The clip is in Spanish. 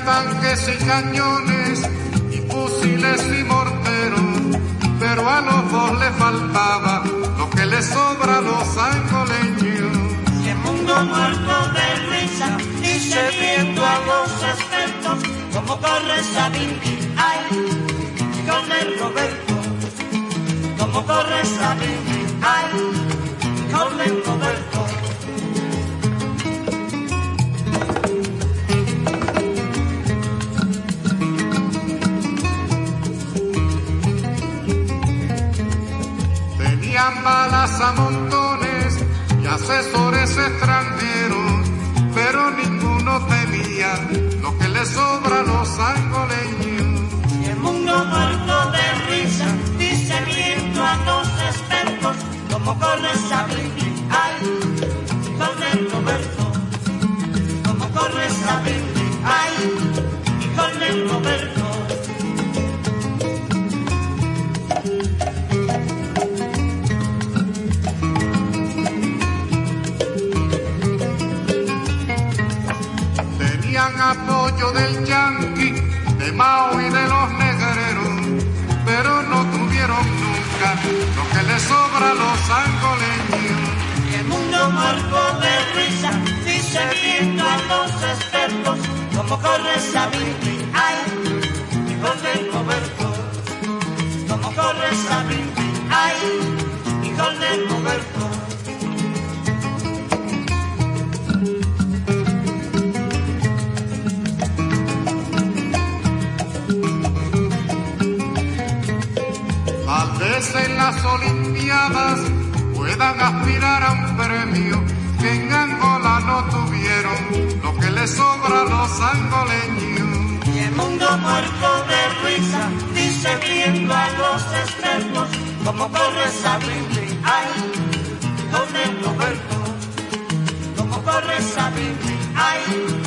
tanques y cañones y fusiles y morteros, pero a los dos le faltaba lo que le sobra a los angoleños. Y el mundo muerto de risa, dice viendo a los expertos, como corre Sabini, ay, con el Roberto, como corre Sabini, ay, con el Roberto. Tenían balas a montones y asesores extranjeros, pero ninguno tenía lo que le sobra a los angoleños. Y el mundo muerto de risa, dice viendo a los expertos, como corre Sabini, ay, con el Roberto, como corre Sabini, ay, con el Roberto. Apoyo del yanqui, de Mao y de los negreros, pero no tuvieron nunca lo que les sobra a los angoleños. Y el mundo muerto de risa, dice viendo a los expertos, como corre Sabini, ay, hijo del Roberto, como corre Sabini, ay, hijo del Roberto. Tal vez en las Olimpiadas puedan aspirar a un premio que en Angola no tuvieron lo que les sobra a los angoleños. Y el mundo muerto de risa, dice viendo a los expertos, como corre Sabini, ay, con el Roberto, como corre Sabini, ay.